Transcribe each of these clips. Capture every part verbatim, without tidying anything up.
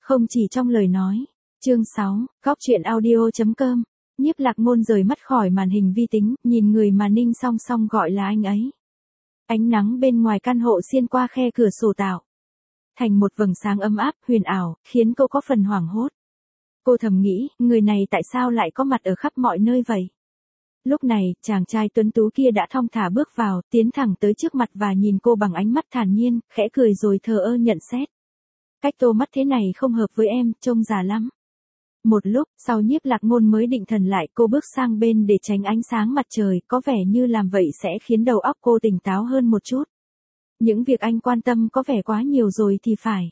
không chỉ trong lời nói. Chương sáu, góc truyện audio.com. Nhiếp Lạc Ngôn rời mắt khỏi màn hình vi tính, nhìn người mà Ninh Song Song gọi là anh ấy. Ánh nắng bên ngoài căn hộ xuyên qua khe cửa sổ tạo thành một vầng sáng ấm áp, huyền ảo, khiến cô có phần hoảng hốt. Cô thầm nghĩ, người này tại sao lại có mặt ở khắp mọi nơi vậy? Lúc này, chàng trai tuấn tú kia đã thong thả bước vào, tiến thẳng tới trước mặt và nhìn cô bằng ánh mắt thản nhiên, khẽ cười rồi thờ ơ nhận xét. Cách tô mắt thế này không hợp với em, trông già lắm. Một lúc, sau Nhiếp Lạc Ngôn mới định thần lại, cô bước sang bên để tránh ánh sáng mặt trời, có vẻ như làm vậy sẽ khiến đầu óc cô tỉnh táo hơn một chút. Những việc anh quan tâm có vẻ quá nhiều rồi thì phải.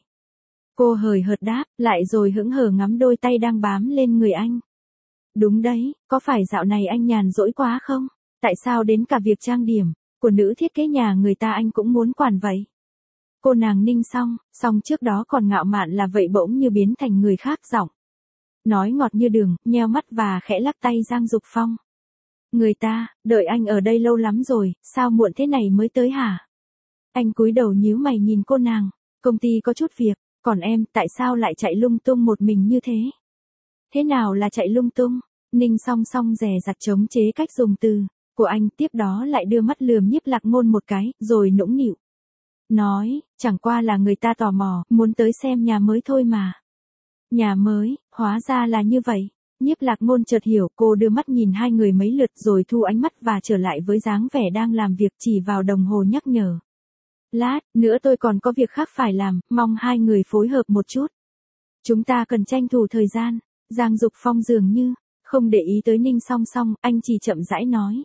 Cô hời hợt đáp, lại rồi hững hờ ngắm đôi tay đang bám lên người anh. Đúng đấy, có phải dạo này anh nhàn rỗi quá không? Tại sao đến cả việc trang điểm của nữ thiết kế nhà người ta anh cũng muốn quản vậy? Cô nàng Ninh Song, Song trước đó còn ngạo mạn là vậy bỗng như biến thành người khác giọng. Nói ngọt như đường, nheo mắt và khẽ lắc tay Giang Dục Phong. Người ta, đợi anh ở đây lâu lắm rồi, sao muộn thế này mới tới hả? Anh cúi đầu nhíu mày nhìn cô nàng, công ty có chút việc, còn em, tại sao lại chạy lung tung một mình như thế? Thế nào là chạy lung tung? Ninh Song Song dè dặt chống chế cách dùng từ của anh, tiếp đó lại đưa mắt lườm Nhiếp Lạc Ngôn một cái, rồi nũng nịu. Nói, chẳng qua là người ta tò mò, muốn tới xem nhà mới thôi mà. Nhà mới, hóa ra là như vậy. Nhiếp Lạc Ngôn chợt hiểu, cô đưa mắt nhìn hai người mấy lượt rồi thu ánh mắt và trở lại với dáng vẻ đang làm việc, chỉ vào đồng hồ nhắc nhở. Lát nữa tôi còn có việc khác phải làm, mong hai người phối hợp một chút. Chúng ta cần tranh thủ thời gian. Giang Dục Phong dường như không để ý tới Ninh Song Song, anh chỉ chậm rãi nói.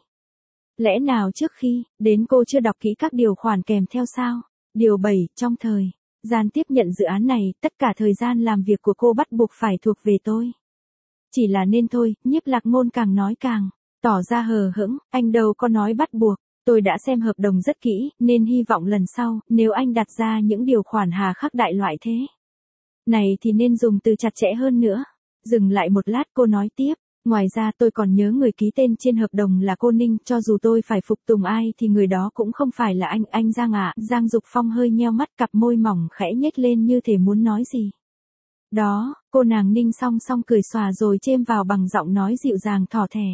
Lẽ nào trước khi đến cô chưa đọc kỹ các điều khoản kèm theo sao? Điều bảy, trong thời gian tiếp nhận dự án này, tất cả thời gian làm việc của cô bắt buộc phải thuộc về tôi. Chỉ là nên thôi, Nhiếp Lạc Ngôn càng nói càng tỏ ra hờ hững, anh đâu có nói bắt buộc. Tôi đã xem hợp đồng rất kỹ, nên hy vọng lần sau, nếu anh đặt ra những điều khoản hà khắc đại loại thế này thì nên dùng từ chặt chẽ hơn nữa. Dừng lại một lát cô nói tiếp, ngoài ra tôi còn nhớ người ký tên trên hợp đồng là cô Ninh, cho dù tôi phải phục tùng ai thì người đó cũng không phải là anh, anh Giang ạ. Giang Dục Phong hơi nheo mắt, cặp môi mỏng khẽ nhếch lên như thể muốn nói gì. Đó, cô nàng Ninh Song Song cười xòa rồi chêm vào bằng giọng nói dịu dàng thỏ thẻ.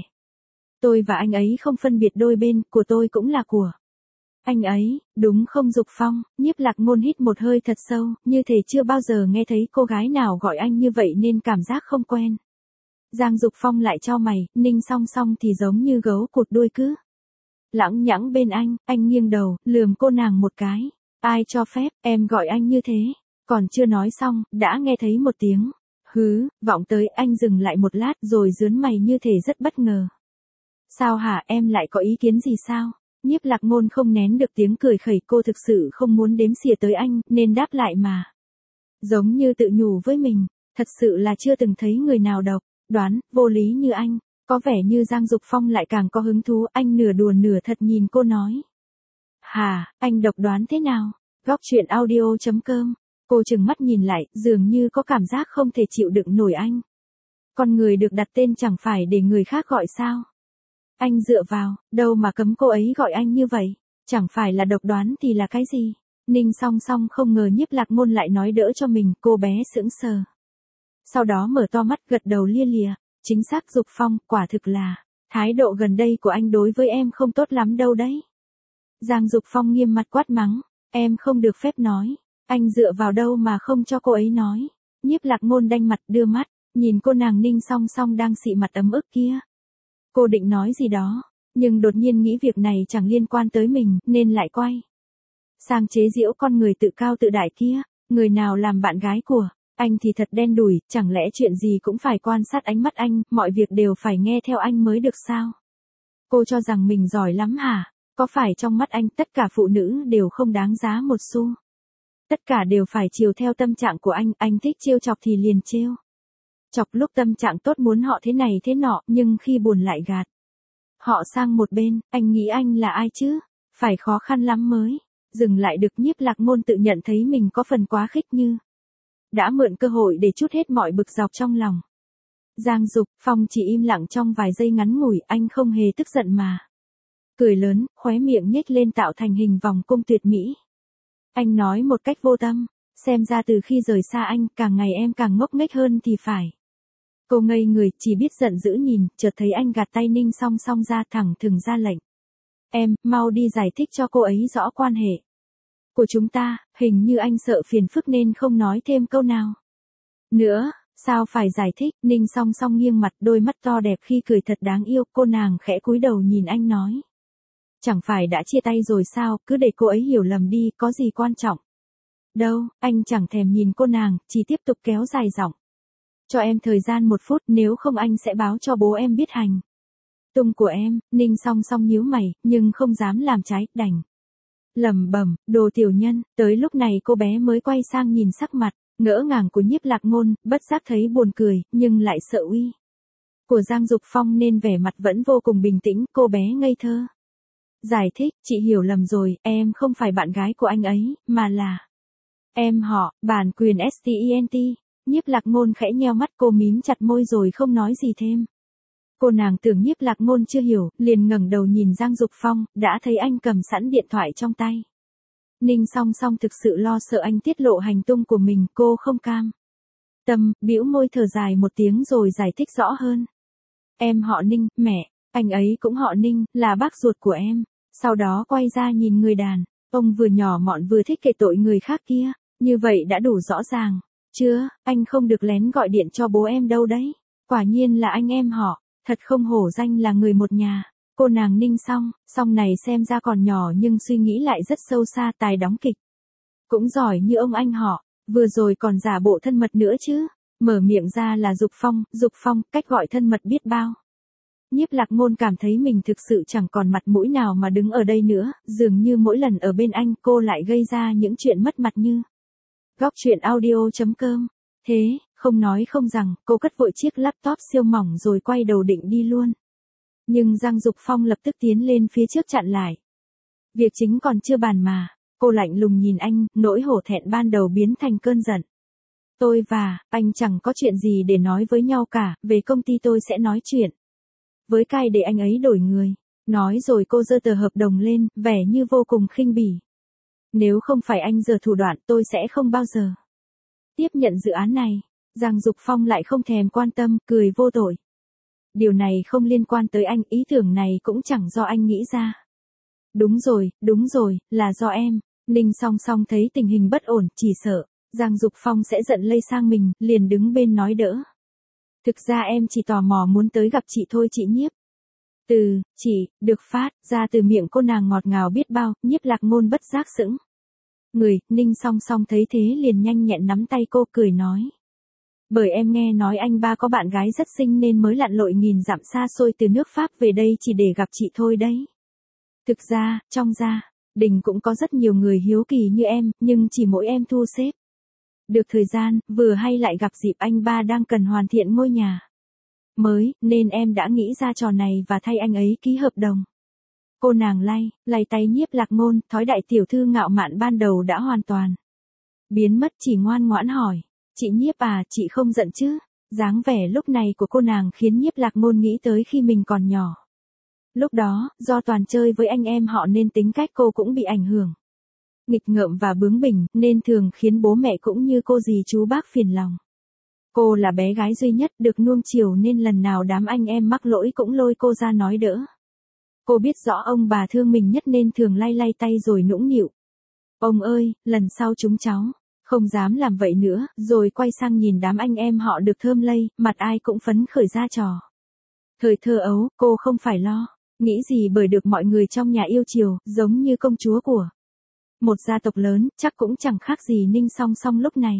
Tôi và anh ấy không phân biệt đôi bên, của tôi cũng là của anh ấy, đúng không Dục Phong? Nhiếp Lạc Ngôn hít một hơi thật sâu, như thể chưa bao giờ nghe thấy cô gái nào gọi anh như vậy nên cảm giác không quen. Giang Dục Phong lại chau mày, Ninh Song Song thì giống như gấu cụt đuôi cứ lẳng nhẳng bên anh, anh nghiêng đầu, lườm cô nàng một cái. Ai cho phép, em gọi anh như thế? Còn chưa nói xong, đã nghe thấy một tiếng hứ, vọng tới, anh dừng lại một lát rồi rướn mày như thể rất bất ngờ. Sao hả, em lại có ý kiến gì sao? Nhiếp Lạc Ngôn không nén được tiếng cười khẩy, cô thực sự không muốn đếm xỉa tới anh, nên đáp lại mà. Giống như tự nhủ với mình, thật sự là chưa từng thấy người nào độc đoán, vô lý như anh. Có vẻ như Giang Dục Phong lại càng có hứng thú, anh nửa đùa nửa thật nhìn cô nói. Hà, anh độc đoán thế nào? Góc truyện audio.com. Cô trừng mắt nhìn lại, dường như có cảm giác không thể chịu đựng nổi anh. Con người được đặt tên chẳng phải để người khác gọi sao? Anh dựa vào, đâu mà cấm cô ấy gọi anh như vậy? Chẳng phải là độc đoán thì là cái gì? Ninh Song Song không ngờ Nhiếp Lạc Ngôn lại nói đỡ cho mình, cô bé sững sờ. Sau đó mở to mắt gật đầu lia lịa. Chính xác Dục Phong, quả thực là thái độ gần đây của anh đối với em không tốt lắm đâu đấy. Giang Dục Phong nghiêm mặt quát mắng, em không được phép nói. Anh dựa vào đâu mà không cho cô ấy nói? Nhiếp Lạc Ngôn đanh mặt đưa mắt, nhìn cô nàng Ninh Song Song đang xị mặt ấm ức kia. Cô định nói gì đó, nhưng đột nhiên nghĩ việc này chẳng liên quan tới mình, nên lại quay sang chế giễu con người tự cao tự đại kia. Người nào làm bạn gái của anh thì thật đen đủi, chẳng lẽ chuyện gì cũng phải quan sát ánh mắt anh, mọi việc đều phải nghe theo anh mới được sao? Cô cho rằng mình giỏi lắm hả? Có phải trong mắt anh tất cả phụ nữ đều không đáng giá một xu? Tất cả đều phải chiều theo tâm trạng của anh, anh thích trêu chọc thì liền trêu chọc, lúc tâm trạng tốt muốn họ thế này thế nọ, nhưng khi buồn lại gạt họ sang một bên. Anh nghĩ anh là ai chứ? Phải khó khăn lắm mới dừng lại được. Nhiếp Lạc Ngôn tự nhận thấy mình có phần quá khích, như đã mượn cơ hội để trút hết mọi bực dọc trong lòng. Giang Dục Phong chỉ im lặng trong vài giây ngắn ngủi, anh không hề tức giận mà cười lớn, khóe miệng nhếch lên tạo thành hình vòng cung tuyệt mỹ. Anh nói một cách vô tâm, Xem ra từ khi rời xa anh, càng ngày em càng ngốc nghếch hơn thì phải. Cô ngây người, chỉ biết giận dữ nhìn, chợt thấy anh gạt tay Ninh Song Song ra, thẳng thừng ra lệnh. Em, mau đi giải thích cho cô ấy rõ quan hệ của chúng ta. Hình như anh sợ phiền phức nên không nói thêm câu nào nữa. Sao phải giải thích? Ninh Song Song nghiêng mặt, đôi mắt to đẹp khi cười thật đáng yêu. Cô nàng khẽ cúi đầu nhìn anh nói. Chẳng phải đã chia tay rồi sao, cứ để cô ấy hiểu lầm đi, có gì quan trọng đâu. Anh chẳng thèm nhìn cô nàng, chỉ tiếp tục kéo dài giọng. Cho em thời gian một phút, nếu không anh sẽ báo cho bố em biết hành tung của em. Ninh Song Song nhíu mày, nhưng không dám làm trái, đành lẩm bẩm, đồ tiểu nhân. Tới lúc này cô bé mới quay sang nhìn sắc mặt ngỡ ngàng của Nhiếp Lạc Ngôn, bất giác thấy buồn cười, nhưng lại sợ uy của Giang Dục Phong nên vẻ mặt vẫn vô cùng bình tĩnh. Cô bé ngây thơ giải thích, chị hiểu lầm rồi, em không phải bạn gái của anh ấy, mà là em họ, bản quyền Stent. Nhiếp Lạc Ngôn khẽ nheo mắt, cô mím chặt môi rồi không nói gì thêm. Cô nàng tưởng Nhiếp Lạc Ngôn chưa hiểu, liền ngẩng đầu nhìn Giang Dục Phong, đã thấy anh cầm sẵn điện thoại trong tay. Ninh Song Song thực sự lo sợ anh tiết lộ hành tung của mình, cô không cam tâm, bĩu môi thở dài một tiếng rồi giải thích rõ hơn. Em họ Ninh, mẹ, anh ấy cũng họ Ninh, là bác ruột của em. Sau đó quay ra nhìn người đàn ông vừa nhỏ mọn vừa thích kể tội người khác kia. Như vậy đã đủ rõ ràng chưa? Anh không được lén gọi điện cho bố em đâu đấy. Quả nhiên là anh em họ, thật không hổ danh là người một nhà. Cô nàng Ninh Song Song này xem ra còn nhỏ nhưng suy nghĩ lại rất sâu xa, tài đóng kịch cũng giỏi như ông anh họ, vừa rồi còn giả bộ thân mật nữa chứ. Mở miệng ra là Dục Phong, Dục Phong, cách gọi thân mật biết bao. Nhiếp Lạc Ngôn cảm thấy mình thực sự chẳng còn mặt mũi nào mà đứng ở đây nữa, dường như mỗi lần ở bên anh cô lại gây ra những chuyện mất mặt như. Góc truyện audio chấm com. Thế, không nói không rằng, cô cất vội chiếc laptop siêu mỏng rồi quay đầu định đi luôn. Nhưng Giang Dục Phong lập tức tiến lên phía trước chặn lại. Việc chính còn chưa bàn mà. Cô lạnh lùng nhìn anh, nỗi hổ thẹn ban đầu biến thành cơn giận. Tôi và anh chẳng có chuyện gì để nói với nhau cả, về công ty tôi sẽ nói chuyện với cai để anh ấy đổi người. Nói rồi cô giơ tờ hợp đồng lên, vẻ như vô cùng khinh bỉ. Nếu không phải anh giở thủ đoạn, tôi sẽ không bao giờ tiếp nhận dự án này. Giang Dục Phong lại không thèm quan tâm, cười vô tội. Điều này không liên quan tới anh, ý tưởng này cũng chẳng do anh nghĩ ra. Đúng rồi, đúng rồi, là do em. Ninh Song Song thấy tình hình bất ổn, chỉ sợ Giang Dục Phong sẽ giận lây sang mình, liền đứng bên nói đỡ. Thực ra em chỉ tò mò muốn tới gặp chị thôi chị Nhiếp. Từ, chị, được phát ra từ miệng cô nàng ngọt ngào biết bao. Nhiếp Lạc Ngôn bất giác sững người. Ninh Song Song thấy thế liền nhanh nhẹn nắm tay cô, cười nói. Bởi em nghe nói anh ba có bạn gái rất xinh nên mới lặn lội nghìn dặm xa xôi từ nước Pháp về đây chỉ để gặp chị thôi đấy. Thực ra, trong gia đình cũng có rất nhiều người hiếu kỳ như em, nhưng chỉ mỗi em thu xếp được thời gian, vừa hay lại gặp dịp anh ba đang cần hoàn thiện ngôi nhà mới, nên em đã nghĩ ra trò này và thay anh ấy ký hợp đồng. Cô nàng lay, lay tay Nhiếp Lạc Ngôn, thói đại tiểu thư ngạo mạn ban đầu đã hoàn toàn biến mất, chỉ ngoan ngoãn hỏi. Chị Nhiếp à, chị không giận chứ? Dáng vẻ lúc này của cô nàng khiến Nhiếp Lạc Ngôn nghĩ tới khi mình còn nhỏ. Lúc đó, do toàn chơi với anh em họ nên tính cách cô cũng bị ảnh hưởng nghịch ngợm và bướng bỉnh, nên thường khiến bố mẹ cũng như cô dì chú bác phiền lòng. Cô là bé gái duy nhất được nuông chiều nên lần nào đám anh em mắc lỗi cũng lôi cô ra nói đỡ. Cô biết rõ ông bà thương mình nhất nên thường lay lay tay rồi nũng nịu. Ông ơi, lần sau chúng cháu không dám làm vậy nữa, rồi quay sang nhìn đám anh em họ được thơm lây, mặt ai cũng phấn khởi ra trò. Thời thơ ấu, cô không phải lo nghĩ gì bởi được mọi người trong nhà yêu chiều, giống như công chúa của một gia tộc lớn, chắc cũng chẳng khác gì Ninh Song Song lúc này.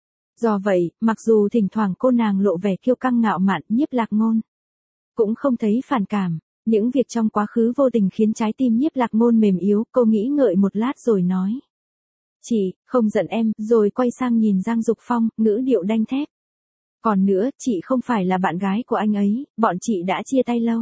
Do vậy, mặc dù thỉnh thoảng cô nàng lộ vẻ kiêu căng ngạo mạn, Nhiếp Lạc Ngôn cũng không thấy phản cảm. Những việc trong quá khứ vô tình khiến trái tim Nhiếp Lạc Ngôn mềm yếu, cô nghĩ ngợi một lát rồi nói. Chị, không giận em, rồi quay sang nhìn Giang Dục Phong, ngữ điệu đanh thép. Còn nữa, chị không phải là bạn gái của anh ấy, bọn chị đã chia tay lâu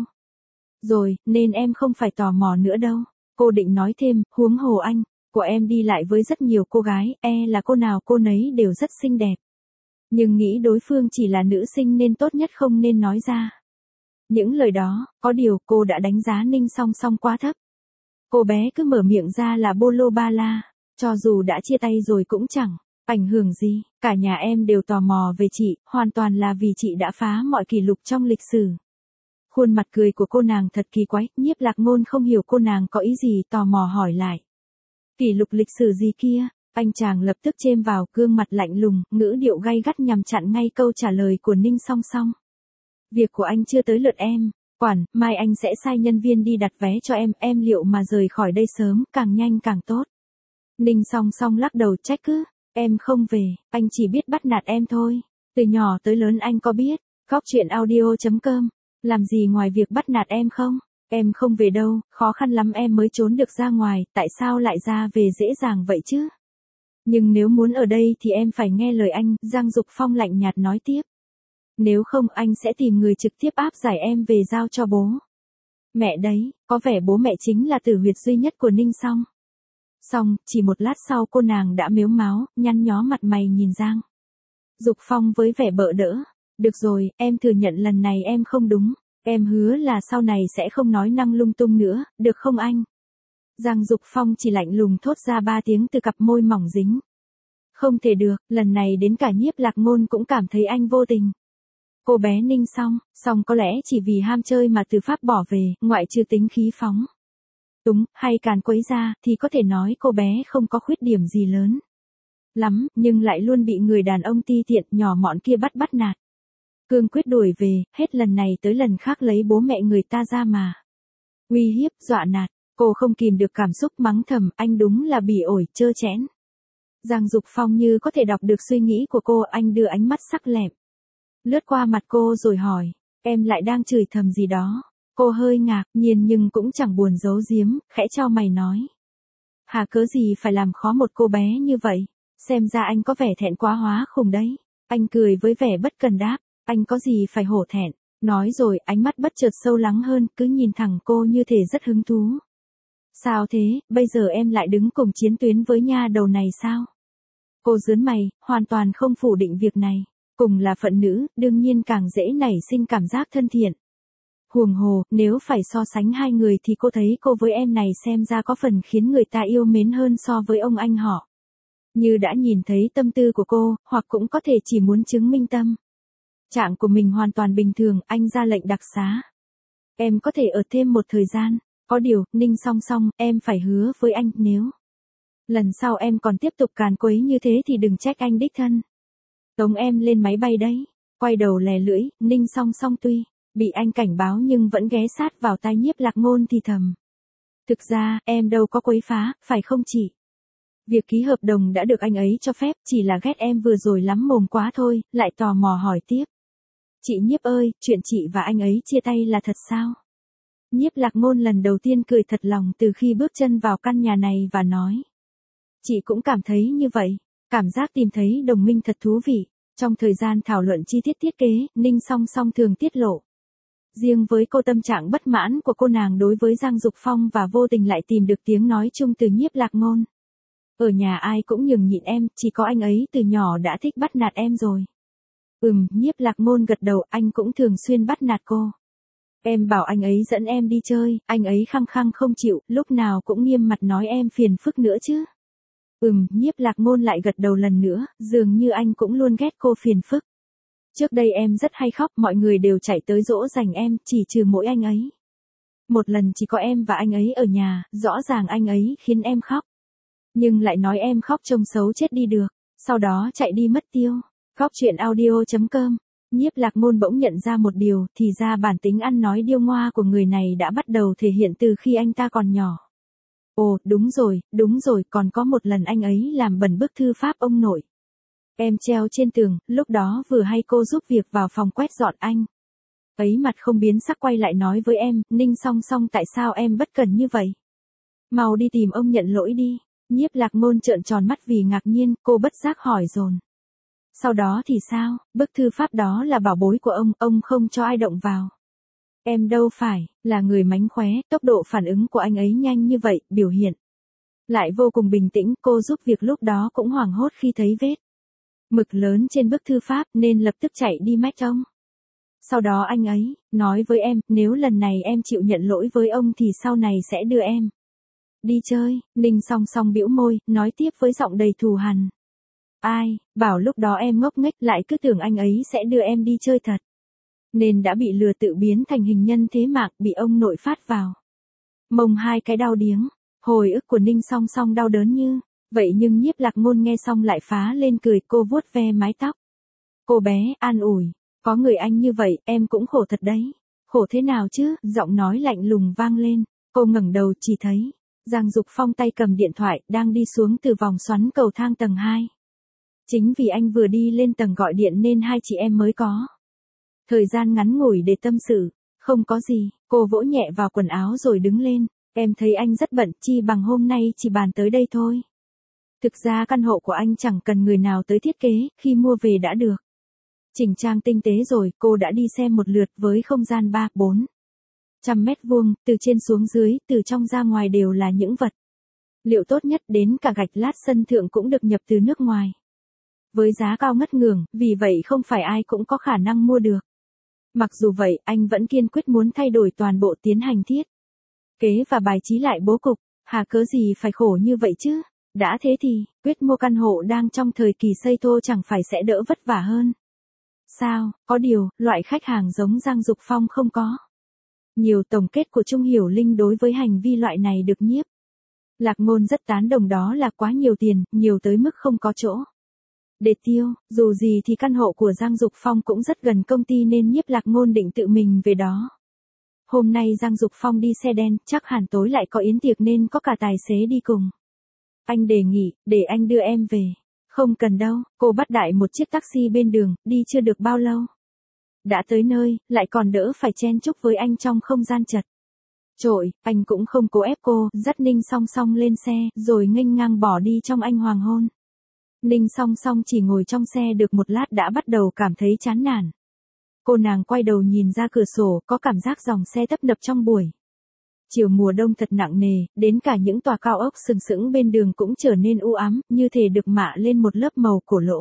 rồi, nên em không phải tò mò nữa đâu. Cô định nói thêm, huống hồ anh của em đi lại với rất nhiều cô gái, e là cô nào cô nấy đều rất xinh đẹp. Nhưng nghĩ đối phương chỉ là nữ sinh nên tốt nhất không nên nói ra những lời đó, có điều cô đã đánh giá Ninh Song Song quá thấp. Cô bé cứ mở miệng ra là bô lô ba la, cho dù đã chia tay rồi cũng chẳng Ảnh hưởng gì, cả nhà em đều tò mò về chị, hoàn toàn là vì chị đã phá mọi kỷ lục trong lịch sử. Khuôn mặt cười của cô nàng thật kỳ quái, Nhiếp Lạc Ngôn không hiểu cô nàng có ý gì, tò mò hỏi lại. Kỷ lục lịch sử gì kia? Anh chàng lập tức chêm vào, gương mặt lạnh lùng, ngữ điệu gay gắt nhằm chặn ngay câu trả lời của Ninh Song Song. Việc của anh chưa tới lượt em, quản, mai anh sẽ sai nhân viên đi đặt vé cho em, em liệu mà rời khỏi đây sớm, càng nhanh càng tốt. Ninh Song Song lắc đầu trách cứ, em không về, anh chỉ biết bắt nạt em thôi. Từ nhỏ tới lớn anh có biết, góc chuyện audio chấm com, làm gì ngoài việc bắt nạt em không? Em không về đâu, khó khăn lắm em mới trốn được ra ngoài, tại sao lại ra về dễ dàng vậy chứ? Nhưng nếu muốn ở đây thì em phải nghe lời anh, Giang Dục Phong lạnh nhạt nói tiếp. Nếu không anh sẽ tìm người trực tiếp áp giải em về giao cho bố. Mẹ đấy, có vẻ bố mẹ chính là tử huyệt duy nhất của Ninh Song. Xong, chỉ một lát sau cô nàng đã mếu máo, nhăn nhó mặt mày nhìn Giang Dục Phong với vẻ bợ đỡ. Được rồi, em thừa nhận lần này em không đúng. Em hứa là sau này sẽ không nói năng lung tung nữa, được không anh? Giang Dục Phong chỉ lạnh lùng thốt ra ba tiếng từ cặp môi mỏng dính. Không thể được, lần này đến cả Nhiếp Lạc Ngôn cũng cảm thấy anh vô tình. Cô bé Ninh Song, song có lẽ chỉ vì ham chơi mà từ Pháp bỏ về, ngoại trừ tính khí phóng túng, hay càn quấy ra, thì có thể nói cô bé không có khuyết điểm gì lớn lắm, nhưng lại luôn bị người đàn ông ti tiện nhỏ mọn kia bắt bắt nạt. Cương quyết đuổi về, hết lần này tới lần khác lấy bố mẹ người ta ra mà uy hiếp, dọa nạt. Cô không kìm được cảm xúc mắng thầm, anh đúng là bỉ ổi, trơ trẽn. Giang Dục Phong như có thể đọc được suy nghĩ của cô, anh đưa ánh mắt sắc lẹm lướt qua mặt cô rồi hỏi, em lại đang chửi thầm gì đó? Cô hơi ngạc nhiên nhưng cũng chẳng buồn giấu giếm, khẽ chau mày nói. Hà cớ gì phải làm khó một cô bé như vậy? Xem ra anh có vẻ thẹn quá hóa khùng đấy. Anh cười với vẻ bất cần đáp, anh có gì phải hổ thẹn. Nói rồi ánh mắt bất chợt sâu lắng hơn, cứ nhìn thẳng cô như thể rất hứng thú. Sao thế, bây giờ em lại đứng cùng chiến tuyến với nha đầu này sao? Cô giớn mày, hoàn toàn không phủ định việc này. Cùng là phận nữ, đương nhiên càng dễ nảy sinh cảm giác thân thiện. Huồng hồ, nếu phải so sánh hai người thì cô thấy cô với em này xem ra có phần khiến người ta yêu mến hơn so với ông anh họ. Như đã nhìn thấy tâm tư của cô, hoặc cũng có thể chỉ muốn chứng minh tâm trạng của mình hoàn toàn bình thường, anh ra lệnh đặc xá. Em có thể ở thêm một thời gian, có điều, Ninh Song Song, em phải hứa với anh, nếu lần sau em còn tiếp tục càn quấy như thế thì đừng trách anh đích thân tống em lên máy bay đấy. Quay đầu lè lưỡi, Ninh Song Song tuy bị anh cảnh báo nhưng vẫn ghé sát vào tai Nhiếp Lạc Ngôn thì thầm. Thực ra, em đâu có quấy phá, phải không chị? Việc ký hợp đồng đã được anh ấy cho phép, chỉ là ghét em vừa rồi lắm mồm quá thôi, lại tò mò hỏi tiếp. Chị Nhiếp ơi, chuyện chị và anh ấy chia tay là thật sao? Nhiếp Lạc Ngôn lần đầu tiên cười thật lòng từ khi bước chân vào căn nhà này và nói. Chị cũng cảm thấy như vậy, cảm giác tìm thấy đồng minh thật thú vị. Trong thời gian thảo luận chi tiết thiết kế, Ninh Song Song thường tiết lộ. Riêng với cô tâm trạng bất mãn của cô nàng đối với Giang Dục Phong và vô tình lại tìm được tiếng nói chung từ Nhiếp Lạc Ngôn. Ở nhà ai cũng nhường nhịn em, chỉ có anh ấy từ nhỏ đã thích bắt nạt em rồi. Ừm, Nhiếp Lạc Ngôn gật đầu, anh cũng thường xuyên bắt nạt cô. Em bảo anh ấy dẫn em đi chơi, anh ấy khăng khăng không chịu, lúc nào cũng nghiêm mặt nói em phiền phức nữa chứ. Ừm, Nhiếp Lạc Ngôn lại gật đầu lần nữa, dường như anh cũng luôn ghét cô phiền phức. Trước đây em rất hay khóc, mọi người đều chạy tới dỗ dành em, chỉ trừ mỗi anh ấy. Một lần chỉ có em và anh ấy ở nhà, rõ ràng anh ấy khiến em khóc. Nhưng lại nói em khóc trông xấu chết đi được, sau đó chạy đi mất tiêu. Góc chuyện audio chấm com. Nhiếp Lạc Ngôn bỗng nhận ra một điều, thì ra bản tính ăn nói điêu ngoa của người này đã bắt đầu thể hiện từ khi anh ta còn nhỏ. Ồ, đúng rồi, đúng rồi, còn có một lần anh ấy làm bẩn bức thư pháp ông nội. Em treo trên tường, lúc đó vừa hay cô giúp việc vào phòng quét dọn anh. Ấy mặt không biến sắc quay lại nói với em, Ninh Song Song tại sao em bất cần như vậy? Mau đi tìm ông nhận lỗi đi. Nhiếp Lạc Ngôn trợn tròn mắt vì ngạc nhiên, cô bất giác hỏi dồn. Sau đó thì sao, bức thư pháp đó là bảo bối của ông, ông không cho ai động vào. Em đâu phải, là người mánh khóe, tốc độ phản ứng của anh ấy nhanh như vậy, biểu hiện lại vô cùng bình tĩnh, cô giúp việc lúc đó cũng hoảng hốt khi thấy vết mực lớn trên bức thư pháp nên lập tức chạy đi mách ông. Sau đó anh ấy nói với em, nếu lần này em chịu nhận lỗi với ông thì sau này sẽ đưa em đi chơi. Ninh Song Song bĩu môi, nói tiếp với giọng đầy thù hằn. Ai, bảo lúc đó em ngốc nghếch lại cứ tưởng anh ấy sẽ đưa em đi chơi thật. Nên đã bị lừa tự biến thành hình nhân thế mạng, bị ông nội phát vào. Mông hai cái đau điếng, hồi ức của Ninh Song Song đau đớn như, vậy nhưng Nhiếp Lạc Ngôn nghe xong lại phá lên cười, cô vuốt ve mái tóc. Cô bé, an ủi, có người anh như vậy, em cũng khổ thật đấy. Khổ thế nào chứ, giọng nói lạnh lùng vang lên, cô ngẩng đầu chỉ thấy, Giang Dục Phong tay cầm điện thoại, đang đi xuống từ vòng xoắn cầu thang tầng hai. Chính vì anh vừa đi lên tầng gọi điện nên hai chị em mới có thời gian ngắn ngủi để tâm sự. Không có gì, cô vỗ nhẹ vào quần áo rồi đứng lên, em thấy anh rất bận, chi bằng hôm nay chỉ bàn tới đây thôi. Thực ra căn hộ của anh chẳng cần người nào tới thiết kế, khi mua về đã được. Chỉnh trang tinh tế rồi, cô đã đi xem một lượt với không gian ba, bốn trăm mét vuông, từ trên xuống dưới, từ trong ra ngoài đều là những vật liệu tốt nhất, đến cả gạch lát sân thượng cũng được nhập từ nước ngoài. Với giá cao ngất ngưởng, vì vậy không phải ai cũng có khả năng mua được. Mặc dù vậy, anh vẫn kiên quyết muốn thay đổi toàn bộ tiến hành thiết kế và bài trí lại bố cục, hà cớ gì phải khổ như vậy chứ? Đã thế thì, quyết mua căn hộ đang trong thời kỳ xây thô chẳng phải sẽ đỡ vất vả hơn. Sao, có điều, loại khách hàng giống Giang Dục Phong không có. Nhiều tổng kết của Trung Hiểu Linh đối với hành vi loại này được Nhiếp Lạc Ngôn rất tán đồng, đó là quá nhiều tiền, nhiều tới mức không có chỗ để tiêu. Dù gì thì căn hộ của Giang Dục Phong cũng rất gần công ty nên Nhiếp Lạc Ngôn định tự mình về đó. Hôm nay Giang Dục Phong đi xe đen, chắc hẳn tối lại có yến tiệc nên có cả tài xế đi cùng. Anh đề nghị, để anh đưa em về. Không cần đâu, cô bắt đại một chiếc taxi bên đường, đi chưa được bao lâu. Đã tới nơi, lại còn đỡ phải chen chúc với anh trong không gian chật chội. Anh cũng không cố ép cô, dắt Ninh Song Song lên xe, rồi nghênh ngang bỏ đi trong anh hoàng hôn. Ninh Song Song chỉ ngồi trong xe được một lát đã bắt đầu cảm thấy chán nản. Cô nàng quay đầu nhìn ra cửa sổ, có cảm giác dòng xe tấp nập trong buổi chiều mùa đông thật nặng nề, đến cả những tòa cao ốc sừng sững bên đường cũng trở nên u ám, như thể được mạ lên một lớp màu cổ lỗ.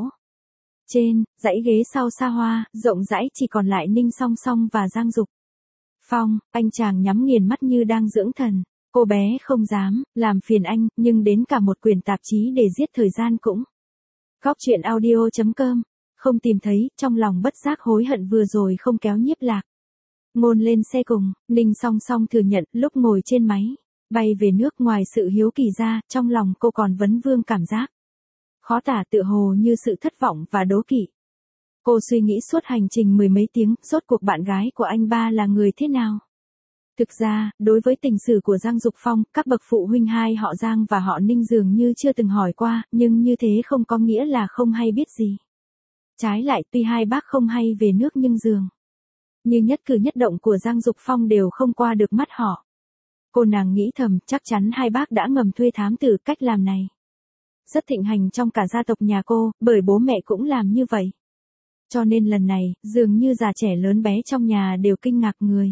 Trên dãy ghế sau xa hoa, rộng rãi chỉ còn lại Ninh Song Song và Giang Dục Phong. Anh chàng nhắm nghiền mắt như đang dưỡng thần. Cô bé không dám làm phiền anh, nhưng đến cả một quyển tạp chí để giết thời gian cũng. Góc truyện audio chấm com không tìm thấy, trong lòng bất giác hối hận vừa rồi không kéo Nhiếp Lạc Ngôn lên xe cùng. Ninh Song Song thừa nhận, lúc ngồi trên máy bay về nước, ngoài sự hiếu kỳ ra, trong lòng cô còn vấn vương cảm giác khó tả, tựa hồ như sự thất vọng và đố kỵ. Cô suy nghĩ suốt hành trình mười mấy tiếng, rốt cuộc bạn gái của anh ba là người thế nào? Thực ra, đối với tình sử của Giang Dục Phong, các bậc phụ huynh hai họ Giang và họ Ninh dường như chưa từng hỏi qua, nhưng như thế không có nghĩa là không hay biết gì. Trái lại, tuy hai bác không hay về nước nhưng dường như nhất cử nhất động của Giang Dục Phong đều không qua được mắt họ. Cô nàng nghĩ thầm, chắc chắn hai bác đã ngầm thuê thám tử. Cách làm này rất thịnh hành trong cả gia tộc nhà cô, bởi bố mẹ cũng làm như vậy. Cho nên lần này, dường như già trẻ lớn bé trong nhà đều kinh ngạc, người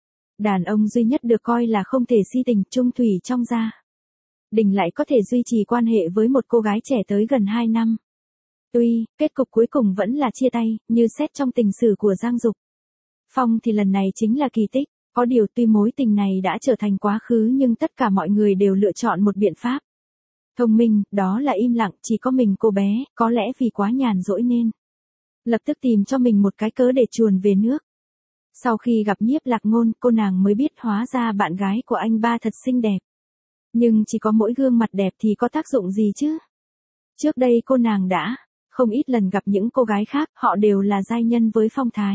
đàn ông duy nhất được coi là không thể si tình, trung thủy trong gia đình lại có thể duy trì quan hệ với một cô gái trẻ tới gần hai năm. Tuy, kết cục cuối cùng vẫn là chia tay, như xét trong tình sử của Giang Dục Phong thì lần này chính là kỳ tích. Có điều tuy mối tình này đã trở thành quá khứ nhưng tất cả mọi người đều lựa chọn một biện pháp thông minh, đó là im lặng. Chỉ có mình cô bé, có lẽ vì quá nhàn rỗi nên lập tức tìm cho mình một cái cớ để chuồn về nước. Sau khi gặp Nhiếp Lạc Ngôn, cô nàng mới biết hóa ra bạn gái của anh ba thật xinh đẹp. Nhưng chỉ có mỗi gương mặt đẹp thì có tác dụng gì chứ? Trước đây cô nàng đã không ít lần gặp những cô gái khác, họ đều là giai nhân với phong thái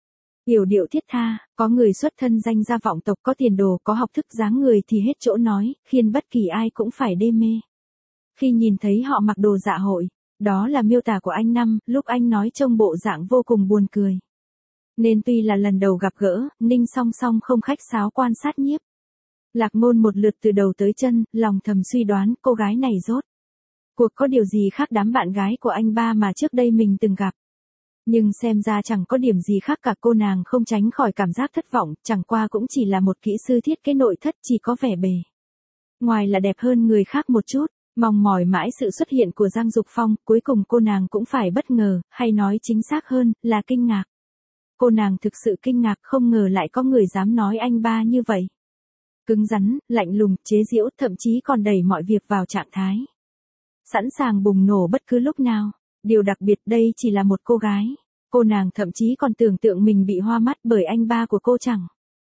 yểu điệu thiết tha, có người xuất thân danh gia vọng tộc, có tiền đồ, có học thức, dáng người thì hết chỗ nói, khiến bất kỳ ai cũng phải đê mê. Khi nhìn thấy họ mặc đồ dạ hội, đó là miêu tả của anh Năm, lúc anh nói trông bộ dạng vô cùng buồn cười. Nên tuy là lần đầu gặp gỡ, Ninh Song Song không khách sáo quan sát Nhiếp Lạc Ngôn một lượt từ đầu tới chân, lòng thầm suy đoán cô gái này rốt cuộc có điều gì khác đám bạn gái của anh ba mà trước đây mình từng gặp. Nhưng xem ra chẳng có điểm gì khác cả. Cô nàng không tránh khỏi cảm giác thất vọng, chẳng qua cũng chỉ là một kỹ sư thiết kế nội thất, chỉ có vẻ bề ngoài là đẹp hơn người khác một chút. Mong mỏi mãi sự xuất hiện của Giang Dục Phong, cuối cùng cô nàng cũng phải bất ngờ, hay nói chính xác hơn, là kinh ngạc. Cô nàng thực sự kinh ngạc, không ngờ lại có người dám nói anh ba như vậy. Cứng rắn, lạnh lùng, chế giễu, thậm chí còn đẩy mọi việc vào trạng thái sẵn sàng bùng nổ bất cứ lúc nào. Điều đặc biệt đây chỉ là một cô gái. Cô nàng thậm chí còn tưởng tượng mình bị hoa mắt bởi anh ba của cô chẳng.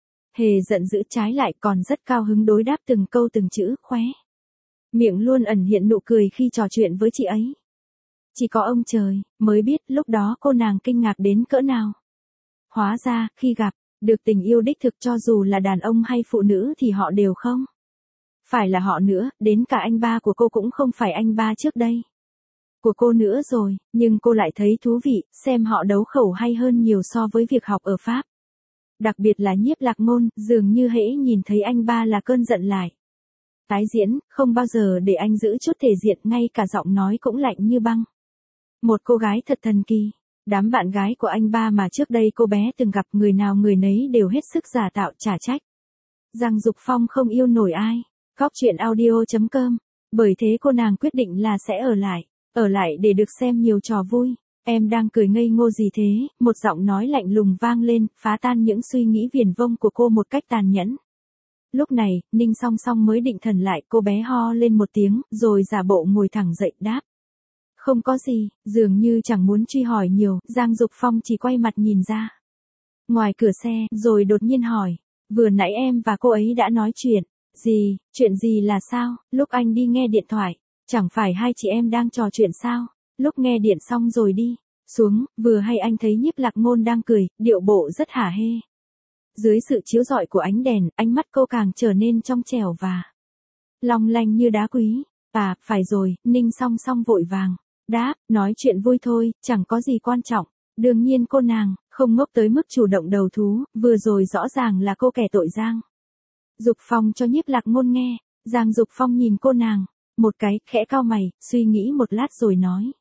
Hề giận dữ, trái lại còn rất cao hứng đối đáp từng câu từng chữ, khóe miệng luôn ẩn hiện nụ cười khi trò chuyện với chị ấy. Chỉ có ông trời mới biết lúc đó cô nàng kinh ngạc đến cỡ nào. Hóa ra, khi gặp được tình yêu đích thực, cho dù là đàn ông hay phụ nữ thì họ đều không phải là họ nữa, đến cả anh ba của cô cũng không phải anh ba trước đây của cô nữa rồi, nhưng cô lại thấy thú vị, xem họ đấu khẩu hay hơn nhiều so với việc học ở Pháp. Đặc biệt là Nhiếp Lạc Ngôn, dường như hễ nhìn thấy anh ba là cơn giận lại. Tái diễn, không bao giờ để anh giữ chút thể diện, ngay cả giọng nói cũng lạnh như băng. Một cô gái thật thần kỳ. Đám bạn gái của anh ba mà trước đây cô bé từng gặp, người nào người nấy đều hết sức giả tạo trả trách Giang Dục Phong không yêu nổi ai. Góc truyện audio chấm com. Bởi thế cô nàng quyết định là sẽ ở lại. Ở lại để được xem nhiều trò vui. Em đang cười ngây ngô gì thế? Một giọng nói lạnh lùng vang lên, phá tan những suy nghĩ viển vông của cô một cách tàn nhẫn. Lúc này, Ninh Song Song mới định thần lại, cô bé ho lên một tiếng, rồi giả bộ ngồi thẳng dậy đáp. Không có gì, dường như chẳng muốn truy hỏi nhiều, Giang Dục Phong chỉ quay mặt nhìn ra ngoài cửa xe, rồi đột nhiên hỏi. Vừa nãy em và cô ấy đã nói chuyện. Gì, chuyện gì là sao? Lúc anh đi nghe điện thoại, chẳng phải hai chị em đang trò chuyện sao? Lúc nghe điện xong rồi đi xuống, vừa hay anh thấy Nhiếp Lạc Ngôn đang cười, điệu bộ rất hả hê. Dưới sự chiếu rọi của ánh đèn, ánh mắt cô càng trở nên trong trẻo và long lanh như đá quý. À, phải rồi, Ninh Song Song vội vàng đáp, nói chuyện vui thôi, chẳng có gì quan trọng. Đương nhiên cô nàng không ngốc tới mức chủ động đầu thú, vừa rồi rõ ràng là cô kẻ tội Giang Dục Phong cho Nhiếp Lạc Ngôn nghe. Giang Dục Phong nhìn cô nàng một cái, khẽ cau mày, suy nghĩ một lát rồi nói.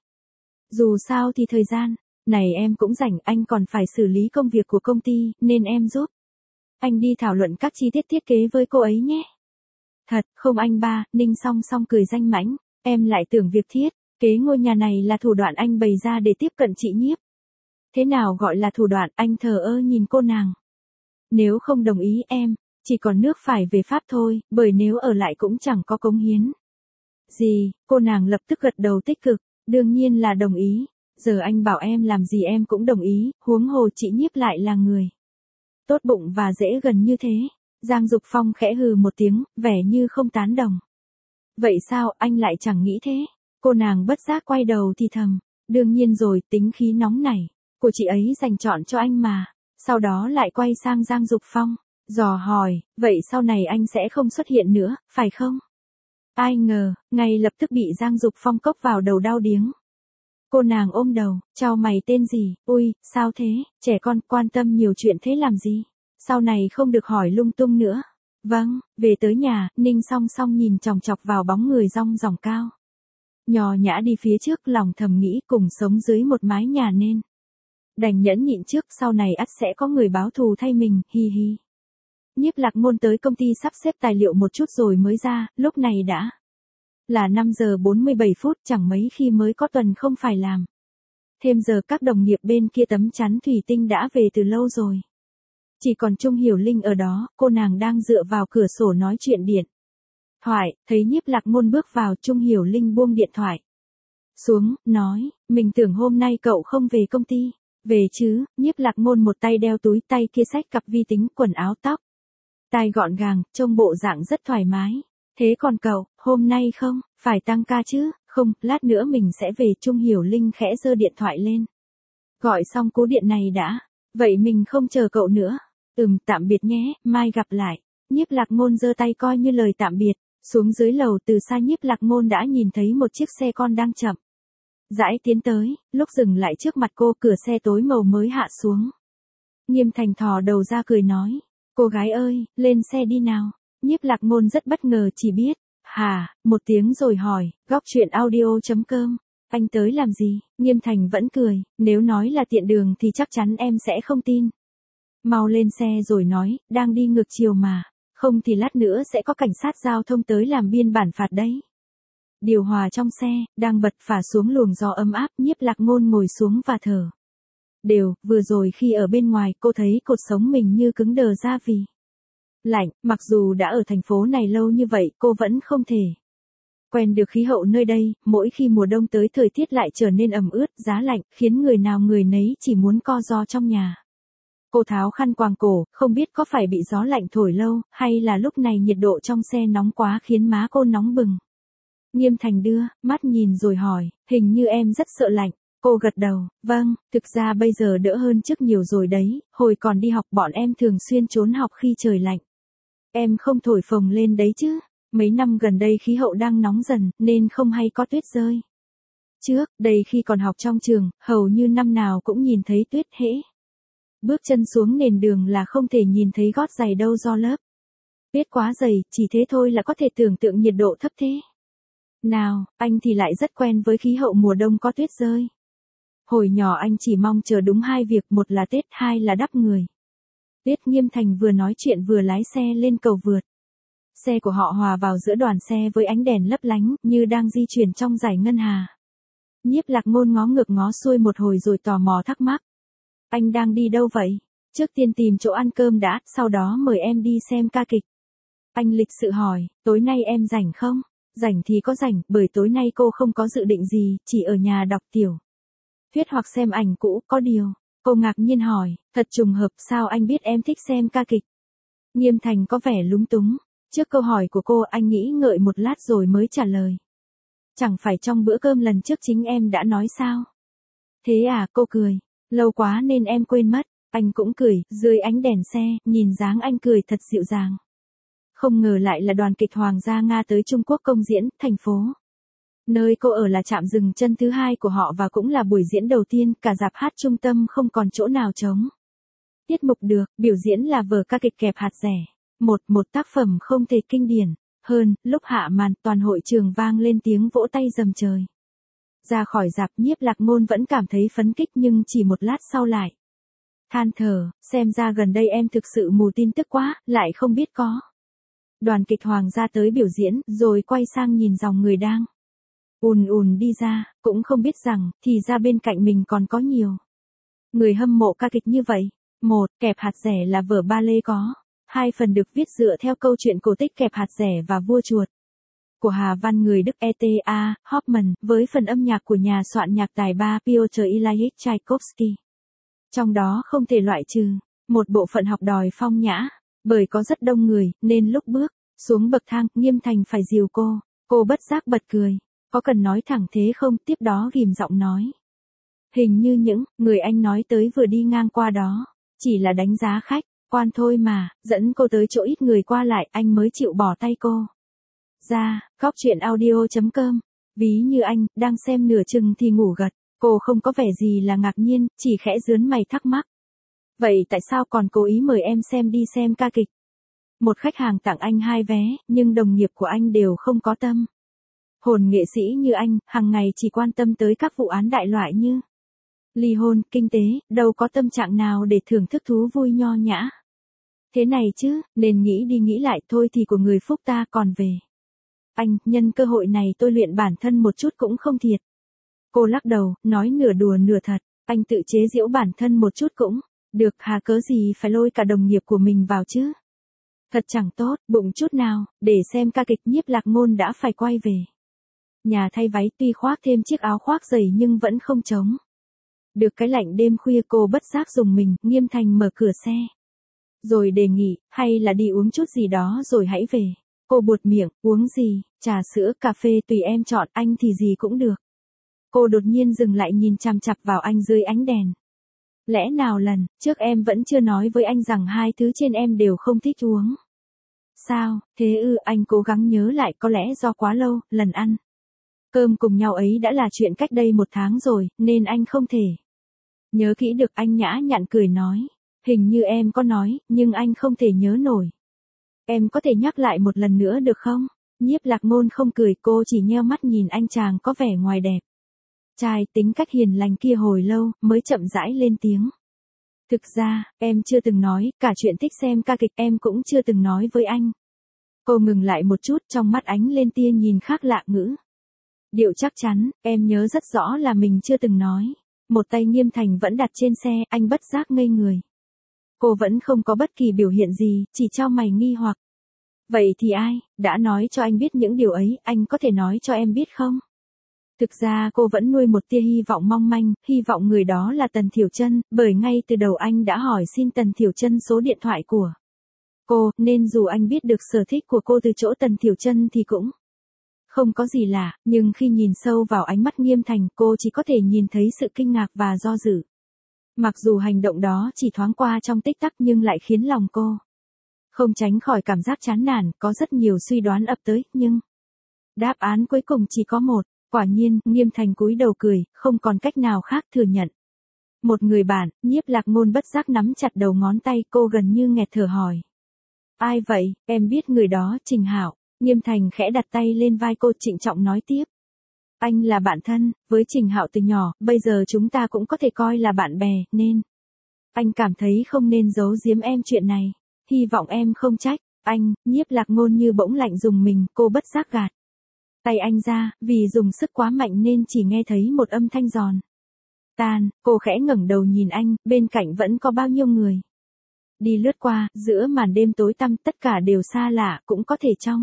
Dù sao thì thời gian này em cũng rảnh, anh còn phải xử lý công việc của công ty, nên em giúp anh đi thảo luận các chi tiết thiết kế với cô ấy nhé. Thật, không anh ba, Ninh Song Song cười danh mãnh, em lại tưởng việc thiết kế ngôi nhà này là thủ đoạn anh bày ra để tiếp cận chị Nhiếp. Thế nào gọi là thủ đoạn? Anh thờ ơ nhìn cô nàng. Nếu không đồng ý em, chỉ còn nước phải về Pháp thôi, bởi nếu ở lại cũng chẳng có cống hiến gì. Cô nàng lập tức gật đầu tích cực, đương nhiên là đồng ý. Giờ anh bảo em làm gì em cũng đồng ý, huống hồ chị Nhiếp lại là người tốt bụng và dễ gần như thế. Giang Dục Phong khẽ hừ một tiếng, vẻ như không tán đồng. Vậy sao, anh lại chẳng nghĩ thế? Cô nàng bất giác quay đầu thì thầm. Đương nhiên rồi, tính khí nóng nảy của chị ấy dành chọn cho anh mà. Sau đó lại quay sang Giang Dục Phong, dò hỏi, vậy sau này anh sẽ không xuất hiện nữa, phải không? Ai ngờ, ngay lập tức bị Giang Dục Phong cốc vào đầu đau điếng. Cô nàng ôm đầu, chau mày, tên gì? Ui, sao thế? Trẻ con quan tâm nhiều chuyện thế làm gì? Sau này không được hỏi lung tung nữa. Vâng, về tới nhà, Ninh Song Song nhìn chòng chọc vào bóng người rong ròng cao nhò nhã đi phía trước, lòng thầm nghĩ cùng sống dưới một mái nhà nên đành nhẫn nhịn trước, sau này ắt sẽ có người báo thù thay mình, hi hi. Nhiếp Lạc Ngôn tới công ty sắp xếp tài liệu một chút rồi mới ra, lúc này đã là năm giờ bốn mươi bảy phút, chẳng mấy khi mới có tuần không phải làm. Thêm giờ các đồng nghiệp bên kia tấm chắn thủy tinh đã về từ lâu rồi. Chỉ còn Trung Hiểu Linh ở đó, cô nàng đang dựa vào cửa sổ nói chuyện điện thoại, thấy Nhiếp Lạc Ngôn bước vào, Trung Hiểu Linh buông điện thoại xuống, nói, mình tưởng hôm nay cậu không về công ty. Về chứ. Nhiếp Lạc Ngôn một tay đeo túi, tay kia xách cặp vi tính, quần áo tóc tai gọn gàng, trông bộ dạng rất thoải mái. Thế còn cậu, hôm nay không, phải tăng ca chứ? Không, lát nữa mình sẽ về. Trung Hiểu Linh khẽ giơ điện thoại lên. Gọi xong cú điện này đã. Vậy mình không chờ cậu nữa. Ừm, tạm biệt nhé, mai gặp lại. Nhiếp Lạc Ngôn giơ tay coi như lời tạm biệt. Xuống dưới lầu, từ xa Nhiếp Lạc Ngôn đã nhìn thấy một chiếc xe con đang chậm rãi tiến tới, lúc dừng lại trước mặt cô, cửa xe tối màu mới hạ xuống. Nghiêm Thành thò đầu ra cười nói, cô gái ơi, lên xe đi nào. Nhiếp Lạc Ngôn rất bất ngờ, chỉ biết, hà, một tiếng rồi hỏi, góc truyện audio chấm com, anh tới làm gì? Nghiêm Thành vẫn cười, nếu nói là tiện đường thì chắc chắn em sẽ không tin. Mau lên xe rồi nói, đang đi ngược chiều mà, không thì lát nữa sẽ có cảnh sát giao thông tới làm biên bản phạt đấy. Điều hòa trong xe đang bật phả xuống luồng gió ấm áp, Nhiếp Lạc Ngôn ngồi xuống và thở đều. Vừa rồi khi ở bên ngoài, cô thấy cột sống mình như cứng đờ ra vì lạnh. Mặc dù đã ở thành phố này lâu như vậy, cô vẫn không thể Quen được khí hậu nơi đây, mỗi khi mùa đông tới thời tiết lại trở nên ẩm ướt, giá lạnh, khiến người nào người nấy chỉ muốn co ro trong nhà. Cô tháo khăn quàng cổ, không biết có phải bị gió lạnh thổi lâu, hay là lúc này nhiệt độ trong xe nóng quá khiến má cô nóng bừng. Nghiêm Thành đưa, mắt nhìn rồi hỏi, hình như em rất sợ lạnh. Cô gật đầu, vâng, thực ra bây giờ đỡ hơn trước nhiều rồi đấy, hồi còn đi học bọn em thường xuyên trốn học khi trời lạnh. Em không thổi phồng lên đấy chứ, mấy năm gần đây khí hậu đang nóng dần, nên không hay có tuyết rơi. Trước, đây khi còn học trong trường, hầu như năm nào cũng nhìn thấy tuyết hễ. Bước chân xuống nền đường là không thể nhìn thấy gót giày đâu do lớp tuyết quá dày, chỉ thế thôi là có thể tưởng tượng nhiệt độ thấp thế. Nào, anh thì lại rất quen với khí hậu mùa đông có tuyết rơi. Hồi nhỏ anh chỉ mong chờ đúng hai việc, một là Tết, hai là đắp người. Tuyết. Nghiêm Thành vừa nói chuyện vừa lái xe lên cầu vượt. Xe của họ hòa vào giữa đoàn xe với ánh đèn lấp lánh, như đang di chuyển trong dải ngân hà. Nhiếp Lạc Ngôn ngó ngược ngó xuôi một hồi rồi tò mò thắc mắc. Anh đang đi đâu vậy? Trước tiên tìm chỗ ăn cơm đã, sau đó mời em đi xem ca kịch. Anh lịch sự hỏi, tối nay em rảnh không? Rảnh thì có rảnh, bởi tối nay cô không có dự định gì, chỉ ở nhà đọc tiểu thuyết hoặc xem ảnh cũ, có điều. Cô ngạc nhiên hỏi, thật trùng hợp, sao anh biết em thích xem ca kịch? Nghiêm Thành có vẻ lúng túng. Trước câu hỏi của cô, anh nghĩ ngợi một lát rồi mới trả lời. Chẳng phải trong bữa cơm lần trước chính em đã nói sao? Thế à, cô cười. Lâu quá nên em quên mất. Anh cũng cười, dưới ánh đèn xe, nhìn dáng anh cười thật dịu dàng. Không ngờ lại là đoàn kịch Hoàng gia Nga tới Trung Quốc công diễn, thành phố nơi cô ở là trạm dừng chân thứ hai của họ và cũng là buổi diễn đầu tiên, cả rạp hát trung tâm không còn chỗ nào trống. Tiết mục được, biểu diễn là vở ca kịch Kẹp hạt rẻ. Một, một tác phẩm không thể kinh điển. Hơn, lúc hạ màn, toàn hội trường vang lên tiếng vỗ tay rầm trời. Ra khỏi rạp, Nhiếp Lạc Ngôn vẫn cảm thấy phấn kích nhưng chỉ một lát sau lại than thở, xem ra gần đây em thực sự mù tin tức quá, lại không biết có đoàn kịch Hoàng gia tới biểu diễn, rồi quay sang nhìn dòng người đang ùn ùn đi ra, cũng không biết rằng, thì ra bên cạnh mình còn có nhiều người hâm mộ ca kịch như vậy. Một, Kẹp hạt rẻ là vở ballet có hai phần được viết dựa theo câu chuyện cổ tích Kẹp hạt rẻ và vua chuột của Hà văn người Đức e tê a. Hoffmann, với phần âm nhạc của nhà soạn nhạc tài ba Piotr Ilyich Tchaikovsky. Trong đó không thể loại trừ một bộ phận học đòi phong nhã, bởi có rất đông người, nên lúc bước xuống bậc thang, Nghiêm Thành phải dìu cô. Cô bất giác bật cười. Có cần nói thẳng thế không? Tiếp đó ghim giọng nói. Hình như những người anh nói tới vừa đi ngang qua đó chỉ là đánh giá khách quan thôi mà, dẫn cô tới chỗ ít người qua lại, anh mới chịu bỏ tay cô ra. Góc truyện audio chấm com. Ví như anh, đang xem nửa chừng thì ngủ gật. Cô không có vẻ gì là ngạc nhiên, chỉ khẽ rướn mày thắc mắc. Vậy tại sao còn cố ý mời em xem đi xem ca kịch? Một khách hàng tặng anh hai vé, nhưng đồng nghiệp của anh đều không có tâm hồn nghệ sĩ như anh, hàng ngày chỉ quan tâm tới các vụ án đại loại như ly hôn, kinh tế, đâu có tâm trạng nào để thưởng thức thú vui nho nhã thế này chứ, nên nghĩ đi nghĩ lại, thôi thì của người phúc ta còn về. Anh, nhân cơ hội này tôi luyện bản thân một chút cũng không thiệt. Cô lắc đầu, nói nửa đùa nửa thật, anh tự chế giễu bản thân một chút cũng được, hà cớ gì phải lôi cả đồng nghiệp của mình vào chứ. Thật chẳng tốt, bụng chút nào, để xem ca kịch. Nhiếp Lạc Ngôn đã phải quay về nhà thay váy, tuy khoác thêm chiếc áo khoác dày nhưng vẫn không chống được cái lạnh đêm khuya. Cô bất giác dùng mình. Nghiêm Thành mở cửa xe rồi đề nghị, hay là đi uống chút gì đó rồi hãy về. Cô buột miệng, uống gì, trà sữa, cà phê tùy em chọn, anh thì gì cũng được. Cô đột nhiên dừng lại nhìn chằm chằm vào anh dưới ánh đèn. Lẽ nào lần trước em vẫn chưa nói với anh rằng hai thứ trên em đều không thích uống? Sao, thế ư? Anh cố gắng nhớ lại, có lẽ do quá lâu, lần ăn cơm cùng nhau ấy đã là chuyện cách đây một tháng rồi, nên anh không thể nhớ kỹ được. Anh nhã nhặn cười nói, hình như em có nói, nhưng anh không thể nhớ nổi. Em có thể nhắc lại một lần nữa được không? Nhiếp Lạc Ngôn không cười, cô chỉ nheo mắt nhìn anh chàng có vẻ ngoài đẹp trai, tính cách hiền lành kia hồi lâu, mới chậm rãi lên tiếng. Thực ra, em chưa từng nói, cả chuyện thích xem ca kịch em cũng chưa từng nói với anh. Cô ngừng lại một chút, trong mắt ánh lên tia nhìn khác lạ ngữ điệu chắc chắn, em nhớ rất rõ là mình chưa từng nói. Một tay Nghiêm Thành vẫn đặt trên xe, anh bất giác ngây người. Cô vẫn không có bất kỳ biểu hiện gì, chỉ chau mày nghi hoặc. Vậy thì ai, đã nói cho anh biết những điều ấy, anh có thể nói cho em biết không? Thực ra cô vẫn nuôi một tia hy vọng mong manh, hy vọng người đó là Tần Thiểu Chân, bởi ngay từ đầu anh đã hỏi xin Tần Thiểu Chân số điện thoại của cô, nên dù anh biết được sở thích của cô từ chỗ Tần Thiểu Chân thì cũng không có gì lạ, nhưng khi nhìn sâu vào ánh mắt Nghiêm Thành, cô chỉ có thể nhìn thấy sự kinh ngạc và do dự. Mặc dù hành động đó chỉ thoáng qua trong tích tắc nhưng lại khiến lòng cô không tránh khỏi cảm giác chán nản, có rất nhiều suy đoán ập tới, nhưng đáp án cuối cùng chỉ có một. Quả nhiên, Nghiêm Thành cúi đầu cười, không còn cách nào khác thừa nhận. Một người bạn, Nhiếp Lạc Ngôn bất giác nắm chặt đầu ngón tay, cô gần như nghẹt thở hỏi. Ai vậy, em biết người đó, Trình Hạo. Nghiêm Thành khẽ đặt tay lên vai cô, trịnh trọng nói tiếp. Anh là bạn thân, với Trình Hạo từ nhỏ, bây giờ chúng ta cũng có thể coi là bạn bè, nên anh cảm thấy không nên giấu giếm em chuyện này. Hy vọng em không trách. Anh, Nhiếp Lạc Ngôn như bỗng lạnh dùng mình, cô bất giác gạt tay anh ra, vì dùng sức quá mạnh nên chỉ nghe thấy một âm thanh giòn tan. Cô khẽ ngẩng đầu nhìn anh, bên cạnh vẫn có bao nhiêu người đi lướt qua, giữa màn đêm tối tăm, tất cả đều xa lạ, cũng có thể trong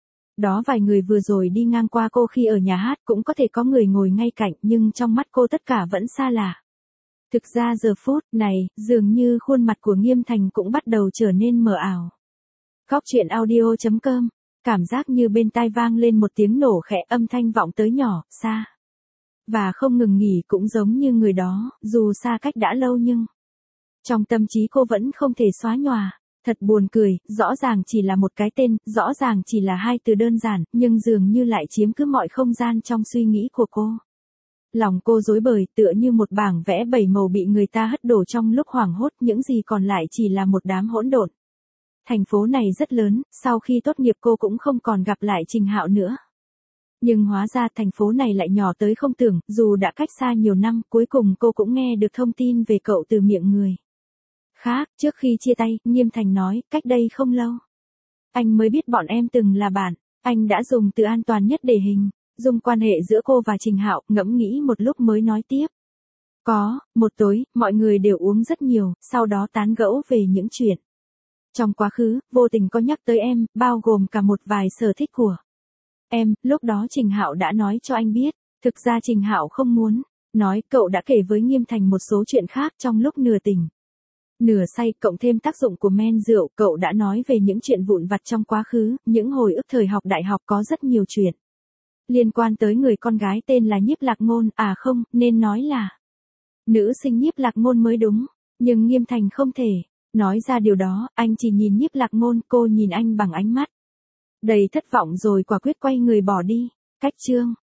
đó vài người vừa rồi đi ngang qua cô khi ở nhà hát, cũng có thể có người ngồi ngay cạnh, nhưng trong mắt cô tất cả vẫn xa lạ. Thực ra giờ phút này, dường như khuôn mặt của Nghiêm Thành cũng bắt đầu trở nên mờ ảo. Góc truyện audio chấm com. Cảm giác như bên tai vang lên một tiếng nổ khẽ, âm thanh vọng tới nhỏ, xa. Và không ngừng nghỉ, cũng giống như người đó, dù xa cách đã lâu nhưng trong tâm trí cô vẫn không thể xóa nhòa. Thật buồn cười, rõ ràng chỉ là một cái tên, rõ ràng chỉ là hai từ đơn giản, nhưng dường như lại chiếm cứ mọi không gian trong suy nghĩ của cô. Lòng cô rối bời, tựa như một bảng vẽ bảy màu bị người ta hất đổ trong lúc hoảng hốt, những gì còn lại chỉ là một đám hỗn độn. Thành phố này rất lớn, sau khi tốt nghiệp cô cũng không còn gặp lại Trình Hạo nữa. Nhưng hóa ra thành phố này lại nhỏ tới không tưởng, dù đã cách xa nhiều năm, cuối cùng cô cũng nghe được thông tin về cậu từ miệng người khác. Trước khi chia tay, Nghiêm Thành nói, cách đây không lâu, anh mới biết bọn em từng là bạn. Anh đã dùng từ an toàn nhất để hình dung quan hệ giữa cô và Trình Hạo, ngẫm nghĩ một lúc mới nói tiếp. Có, một tối, mọi người đều uống rất nhiều, sau đó tán gẫu về những chuyện trong quá khứ, vô tình có nhắc tới em, bao gồm cả một vài sở thích của em. Lúc đó Trình Hạo đã nói cho anh biết. Thực ra Trình Hạo không muốn nói, cậu đã kể với Nghiêm Thành một số chuyện khác trong lúc nửa tỉnh nửa say, cộng thêm tác dụng của men rượu, cậu đã nói về những chuyện vụn vặt trong quá khứ, những hồi ức thời học đại học, có rất nhiều chuyện liên quan tới người con gái tên là Nhiếp Lạc Ngôn, à không, nên nói là nữ sinh Nhiếp Lạc Ngôn mới đúng. Nhưng Nghiêm Thành không thể nói ra điều đó, anh chỉ nhìn Nhiếp Lạc Ngôn, cô nhìn anh bằng ánh mắt đầy thất vọng rồi quả quyết quay người bỏ đi. Cách chương